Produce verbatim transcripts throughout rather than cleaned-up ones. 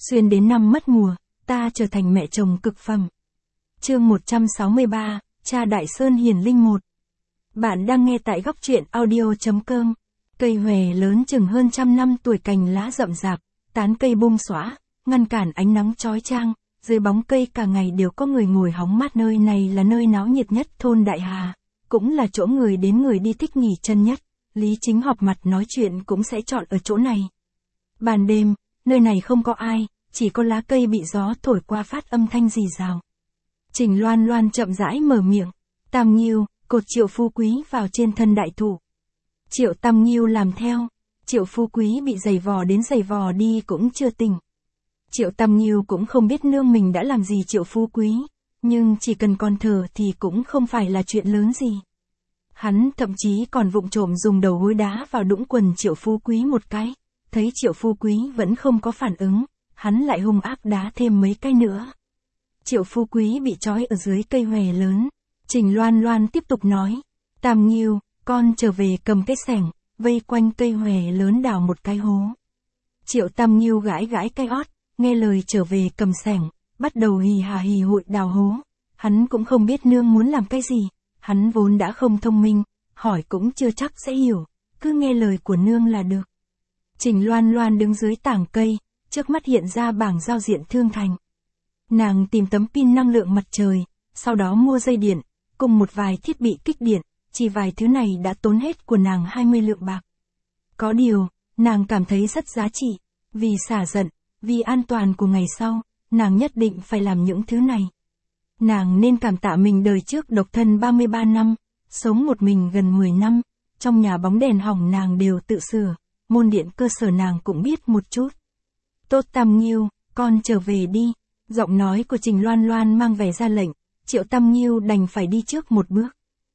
Xuyên đến năm mất mùa, ta trở thành mẹ chồng cực phẩm. Chương một trăm sáu mươi ba, cha Đại Sơn Hiền Linh một. Bạn đang nghe tại góc truyện audio.com. Cây hòe lớn chừng hơn trăm năm tuổi, cành lá rậm rạp, tán cây bung xõa, ngăn cản ánh nắng chói chang. Dưới bóng cây cả ngày đều có người ngồi hóng mát. Nơi này là nơi náo nhiệt nhất thôn Đại Hà, cũng là chỗ người đến người đi thích nghỉ chân nhất. Lý Chính họp mặt nói chuyện cũng sẽ chọn ở chỗ này. Ban đêm, nơi này không có ai, chỉ có lá cây bị gió thổi qua phát âm thanh rì rào. Trình Loan Loan chậm rãi mở miệng. Tam Nghiêu, cột Triệu Phú Quý vào trên thân đại thụ. Triệu Tam Nghiêu làm theo. Triệu Phú Quý bị giày vò đến giày vò đi cũng chưa tỉnh. Triệu Tam Nghiêu cũng không biết nương mình đã làm gì Triệu Phú Quý, nhưng chỉ cần còn thở thì cũng không phải là chuyện lớn gì. Hắn thậm chí còn vụng trộm dùng đầu gối đá vào đũng quần Triệu Phú Quý một cái. Thấy Triệu Phú Quý vẫn không có phản ứng, hắn lại hung ác đá thêm mấy cái nữa. Triệu Phú Quý bị trói ở dưới cây hòe lớn. Trình Loan Loan tiếp tục nói. Tam Nghiêu, con trở về cầm cái xẻng, vây quanh cây hòe lớn đào một cái hố. Triệu Tam Nghiêu gãi gãi cái ót, nghe lời trở về cầm xẻng, bắt đầu hì hà hì hụi đào hố. Hắn cũng không biết nương muốn làm cái gì, hắn vốn đã không thông minh, hỏi cũng chưa chắc sẽ hiểu, cứ nghe lời của nương là được. Trình Loan Loan đứng dưới tảng cây, trước mắt hiện ra bảng giao diện thương thành. Nàng tìm tấm pin năng lượng mặt trời, sau đó mua dây điện, cùng một vài thiết bị kích điện, chỉ vài thứ này đã tốn hết của nàng hai mươi lượng bạc. Có điều, nàng cảm thấy rất giá trị, vì xả giận, vì an toàn của ngày sau, nàng nhất định phải làm những thứ này. Nàng nên cảm tạ mình đời trước độc thân ba mươi ba năm, sống một mình gần mười năm, trong nhà bóng đèn hỏng nàng đều tự sửa, môn điện cơ sở nàng cũng biết một chút. Tốt Tam Nghiêu, con trở về đi. Giọng nói của Trình Loan Loan mang vẻ ra lệnh, Triệu Tam Nghiêu đành phải đi trước một bước.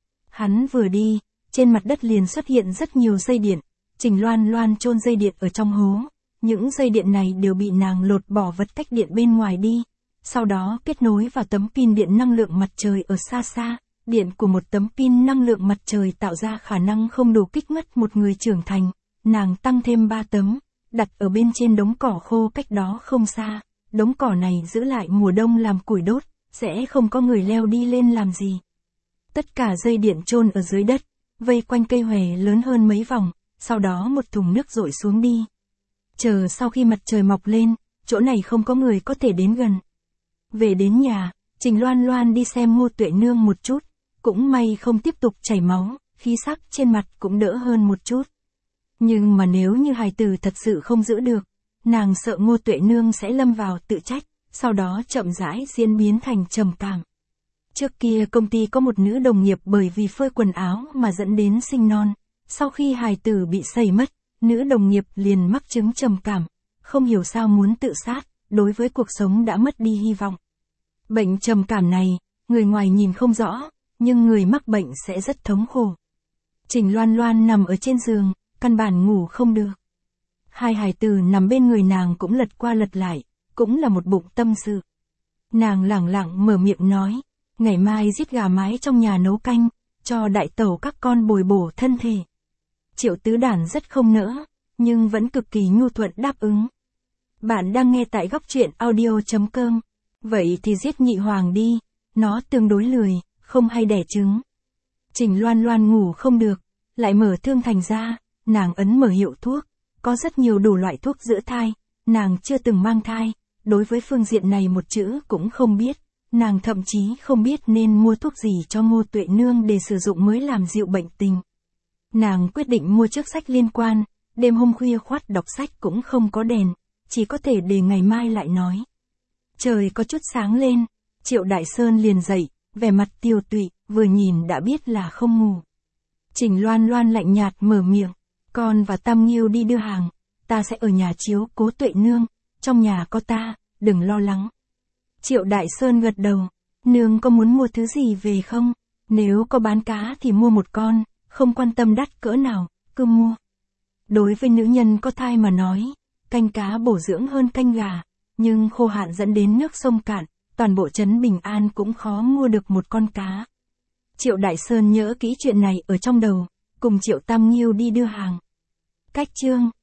Hắn vừa đi, trên mặt đất liền xuất hiện rất nhiều dây điện, Trình Loan Loan chôn dây điện ở trong hố. Những dây điện này đều bị nàng lột bỏ vật cách điện bên ngoài đi, sau đó kết nối vào tấm pin điện năng lượng mặt trời ở xa xa. Điện của một tấm pin năng lượng mặt trời tạo ra khả năng không đủ kích mất một người trưởng thành, nàng tăng thêm ba tấm, đặt ở bên trên đống cỏ khô cách đó không xa. Đống cỏ này giữ lại mùa đông làm củi đốt, sẽ không có người leo đi lên làm gì. Tất cả dây điện chôn ở dưới đất, vây quanh cây hòe lớn hơn mấy vòng, sau đó một thùng nước dội xuống đi. Chờ sau khi mặt trời mọc lên, chỗ này không có người có thể đến gần. Về đến nhà, Trình Loan Loan đi xem Ngô Tuệ Nương một chút, cũng may không tiếp tục chảy máu, khí sắc trên mặt cũng đỡ hơn một chút. Nhưng mà nếu như hài tử thật sự không giữ được, nàng sợ Ngô Tuệ Nương sẽ lâm vào tự trách, sau đó chậm rãi diễn biến thành trầm cảm. Trước kia công ty có một nữ đồng nghiệp bởi vì phơi quần áo mà dẫn đến sinh non, sau khi hài tử bị sẩy mất, nữ đồng nghiệp liền mắc chứng trầm cảm, không hiểu sao muốn tự sát, đối với cuộc sống đã mất đi hy vọng. Bệnh trầm cảm này, người ngoài nhìn không rõ, nhưng người mắc bệnh sẽ rất thống khổ. Trình Loan Loan nằm ở trên giường, căn bản ngủ không được. Hai hài tử nằm bên người nàng cũng lật qua lật lại, cũng là một bụng tâm sự. Nàng lẳng lặng mở miệng nói, ngày mai giết gà mái trong nhà nấu canh, cho đại tẩu các con bồi bổ thân thể. Triệu Tứ Đản rất không nỡ, nhưng vẫn cực kỳ nhu thuận đáp ứng. Bạn đang nghe tại góc truyện audio.com. Vậy thì giết nhị hoàng đi, nó tương đối lười, không hay đẻ trứng. Trình Loan Loan ngủ không được, lại mở thương thành ra, nàng ấn mở hiệu thuốc. Có rất nhiều đủ loại thuốc giữ thai, nàng chưa từng mang thai, đối với phương diện này một chữ cũng không biết, nàng thậm chí không biết nên mua thuốc gì cho Ngô Tuệ Nương để sử dụng mới làm dịu bệnh tình. Nàng quyết định mua trước sách liên quan, đêm hôm khuya khoắt đọc sách cũng không có đèn, chỉ có thể để ngày mai lại nói. Trời có chút sáng lên, Triệu Đại Sơn liền dậy, vẻ mặt tiều tụy, vừa nhìn đã biết là không ngủ. Trình Loan Loan lạnh nhạt mở miệng. Con và Tam Nghiêu đi đưa hàng, ta sẽ ở nhà chiếu cố Tuệ Nương, trong nhà có ta, đừng lo lắng. Triệu Đại Sơn gật đầu, nương có muốn mua thứ gì về không? Nếu có bán cá thì mua một con, không quan tâm đắt cỡ nào, cứ mua. Đối với nữ nhân có thai mà nói, canh cá bổ dưỡng hơn canh gà, nhưng khô hạn dẫn đến nước sông cạn, toàn bộ trấn Bình An cũng khó mua được một con cá. Triệu Đại Sơn nhớ kỹ chuyện này ở trong đầu, cùng Triệu Tam Nghiêu đi đưa hàng. Cách chương